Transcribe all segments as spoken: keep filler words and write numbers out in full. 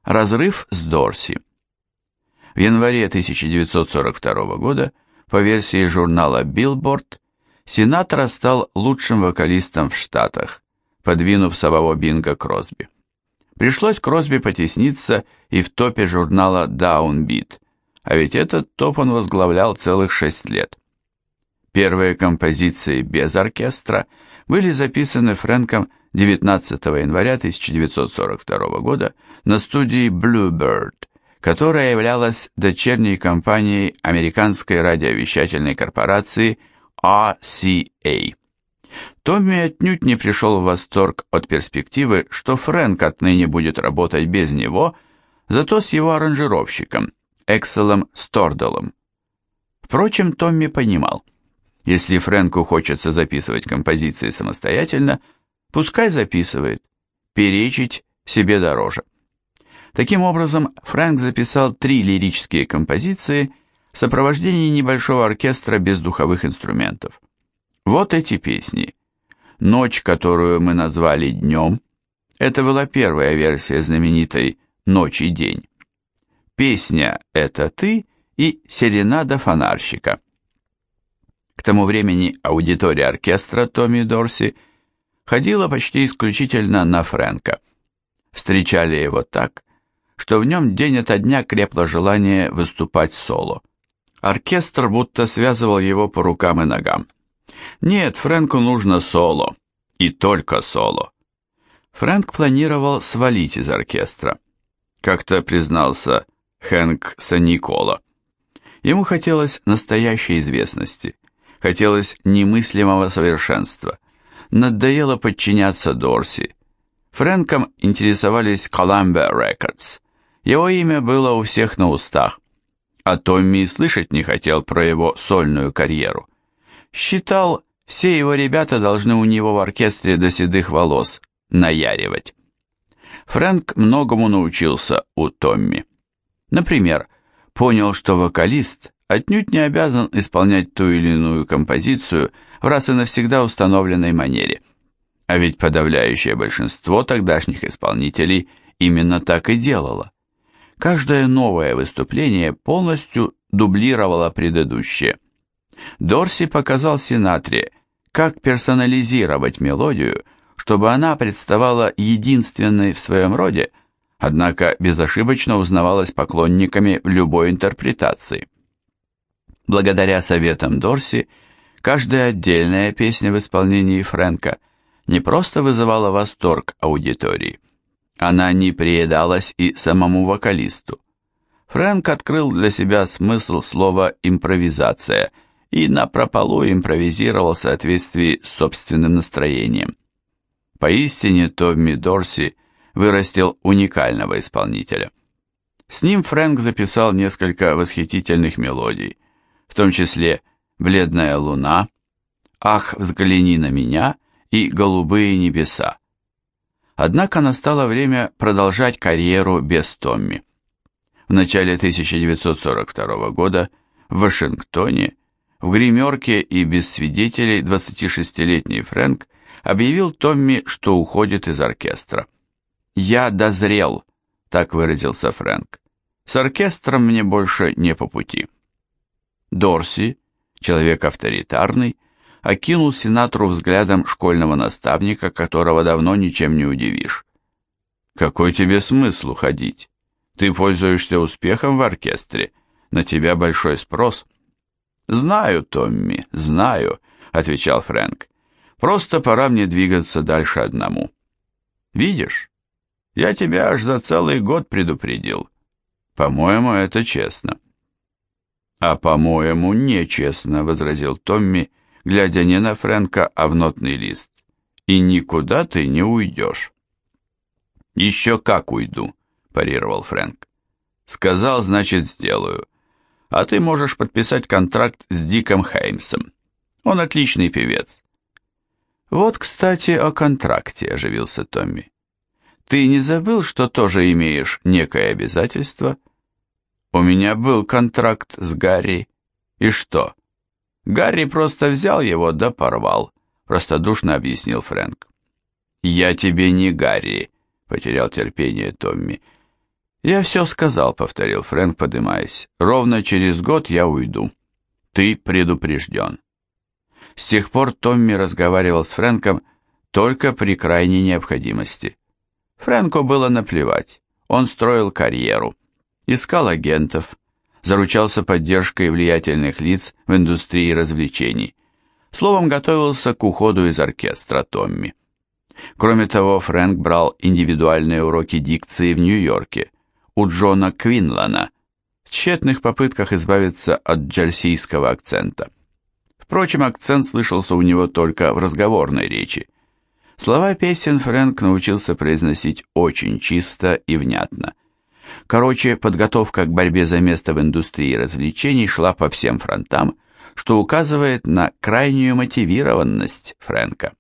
Разрыв с Дорси. В январе тысяча девятьсот сорок второго года, по версии журнала Billboard, Синатра стал лучшим вокалистом в Штатах, подвинув самого Бинга Кросби. Пришлось Кросби потесниться и в топе журнала Downbeat, а ведь этот топ он возглавлял целых шесть лет. Первые композиции без оркестра были записаны Фрэнком девятнадцатого января тысяча девятьсот сорок второго года на студии Bluebird, которая являлась дочерней компанией американской радиовещательной корпорации ар си эй. Томми отнюдь не пришел в восторг от перспективы, что Фрэнк отныне будет работать без него, зато с его аранжировщиком, Экселом Стордалом. Впрочем, Томми понимал, если Фрэнку хочется записывать композиции самостоятельно, пускай записывает, перечить себе дороже. Таким образом, Фрэнк записал три лирические композиции в сопровождении небольшого оркестра без духовых инструментов. Вот эти песни. «Ночь, которую мы назвали днем» — это была первая версия знаменитой «Ночь и день». «Песня — это ты» и «Серенада фонарщика». К тому времени аудитория оркестра Томми Дорси ходила почти исключительно на Фрэнка. Встречали его так, что в нем день ото дня крепло желание выступать соло. Оркестр будто связывал его по рукам и ногам. Нет, Фрэнку нужно соло, и только соло. Фрэнк планировал свалить из оркестра, как-то признался Хэнк Санникола. Ему хотелось настоящей известности, хотелось немыслимого совершенства. Надоело подчиняться Дорси. Фрэнком интересовались Columbia Records. Его имя было у всех на устах, а Томми и слышать не хотел про его сольную карьеру. Считал, все его ребята должны у него в оркестре до седых волос наяривать. Фрэнк многому научился у Томми. Например, понял, что вокалист отнюдь не обязан исполнять ту или иную композицию в раз и навсегда установленной манере. А ведь подавляющее большинство тогдашних исполнителей именно так и делало. Каждое новое выступление полностью дублировало предыдущее. Дорси показал Синатре, как персонализировать мелодию, чтобы она представала единственной в своем роде, однако безошибочно узнавалась поклонниками в любой интерпретации. Благодаря советам Дорси, каждая отдельная песня в исполнении Фрэнка не просто вызывала восторг аудитории, она не приедалась и самому вокалисту. Фрэнк открыл для себя смысл слова «импровизация» и напропалу импровизировал в соответствии с собственным настроением. Поистине Томми Дорси вырастил уникального исполнителя. С ним Фрэнк записал несколько восхитительных мелодий, в том числе «Бледная луна», «Ах, взгляни на меня» и «Голубые небеса». Однако настало время продолжать карьеру без Томми. В начале тысяча девятьсот сорок второго года в Вашингтоне в гримерке и без свидетелей двадцатишестилетний Фрэнк объявил Томми, что уходит из оркестра. «Я дозрел», — так выразился Фрэнк. «С оркестром мне больше не по пути». Дорси, человек авторитарный, окинул Синатру взглядом школьного наставника, которого давно ничем не удивишь. «Какой тебе смысл уходить? Ты пользуешься успехом в оркестре, на тебя большой спрос». «Знаю, Томми, знаю», — отвечал Фрэнк. «Просто пора мне двигаться дальше одному. Видишь, я тебя аж за целый год предупредил. По-моему, это честно». «А по-моему, нечестно», — возразил Томми, глядя не на Фрэнка, а в нотный лист. «И никуда ты не уйдешь». «Еще как уйду», — парировал Фрэнк. «Сказал, значит, сделаю. А ты можешь подписать контракт с Диком Хеймсом. Он отличный певец». «Вот, кстати, о контракте», — оживился Томми. «Ты не забыл, что тоже имеешь некое обязательство?» «У меня был контракт с Гарри. И что?» «Гарри просто взял его да порвал», — простодушно объяснил Фрэнк. «Я тебе не Гарри», — потерял терпение Томми. «Я все сказал», — повторил Фрэнк, подымаясь. «Ровно через год я уйду. Ты предупрежден». С тех пор Томми разговаривал с Фрэнком только при крайней необходимости. Фрэнку было наплевать. Он строил карьеру, искал агентов, заручался поддержкой влиятельных лиц в индустрии развлечений. Словом, готовился к уходу из оркестра Томми. Кроме того, Фрэнк брал индивидуальные уроки дикции в Нью-Йорке у Джона Квинлана в тщетных попытках избавиться от джерсийского акцента. Впрочем, акцент слышался у него только в разговорной речи. Слова песен Фрэнк научился произносить очень чисто и внятно. Короче, подготовка к борьбе за место в индустрии развлечений шла по всем фронтам, что указывает на крайнюю мотивированность Фрэнка.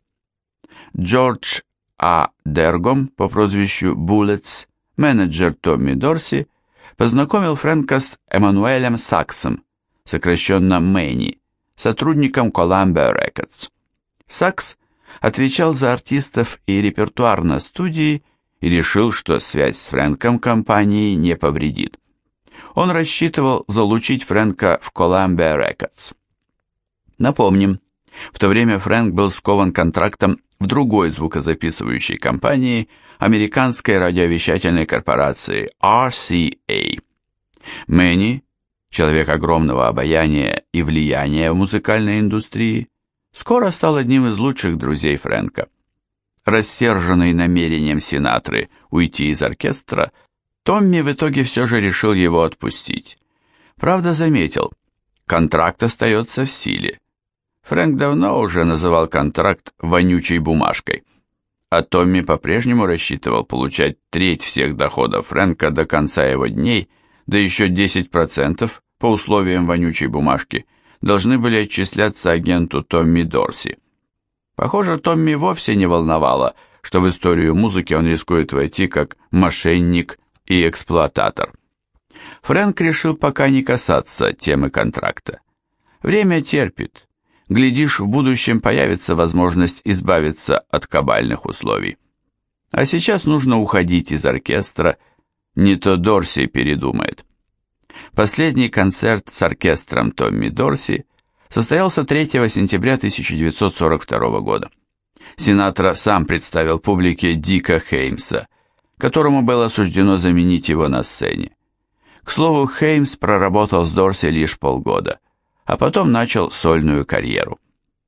Джордж А. Дергом по прозвищу Буллетс, менеджер Томми Дорси, познакомил Фрэнка с Эммануэлем Саксом, сокращенно Мэнни, сотрудником Columbia Records. Сакс отвечал за артистов и репертуар на студии и решил, что связь с Фрэнком компании не повредит. Он рассчитывал залучить Фрэнка в Columbia Records. Напомним, в то время Фрэнк был скован контрактом в другой звукозаписывающей компании американской радиовещательной корпорации ар си эй. Мэнни, человек огромного обаяния и влияния в музыкальной индустрии, скоро стал одним из лучших друзей Фрэнка. Рассерженный намерением Синатры уйти из оркестра, Томми в итоге все же решил его отпустить. Правда, заметил, контракт остается в силе. Фрэнк давно уже называл контракт вонючей бумажкой, а Томми по-прежнему рассчитывал получать треть всех доходов Фрэнка до конца его дней, да еще десять процентов по условиям вонючей бумажки должны были отчисляться агенту Томми Дорси. Похоже, Томми вовсе не волновало, что в историю музыки он рискует войти как мошенник и эксплуататор. Фрэнк решил пока не касаться темы контракта. Время терпит. Глядишь, в будущем появится возможность избавиться от кабальных условий. А сейчас нужно уходить из оркестра, не то Дорси передумает. Последний концерт с оркестром Томми Дорси состоялся третьего сентября тысяча девятьсот сорок второго года. Синатра сам представил публике Дика Хеймса, которому было суждено заменить его на сцене. К слову, Хеймс проработал с Дорси лишь полгода, а потом начал сольную карьеру.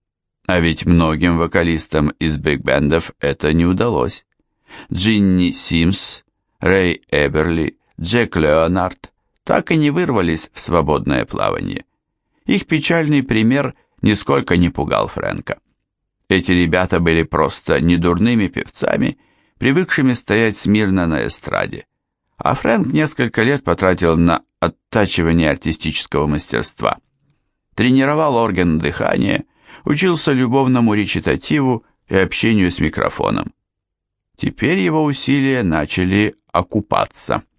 А ведь многим вокалистам из биг-бендов это не удалось. Джинни Симс, Рэй Эберли, Джек Леонард так и не вырвались в свободное плавание. Их печальный пример нисколько не пугал Фрэнка. Эти ребята были просто недурными певцами, привыкшими стоять смирно на эстраде, а Фрэнк несколько лет потратил на оттачивание артистического мастерства. Тренировал орган дыхания, учился любовному речитативу и общению с микрофоном. Теперь его усилия начали окупаться.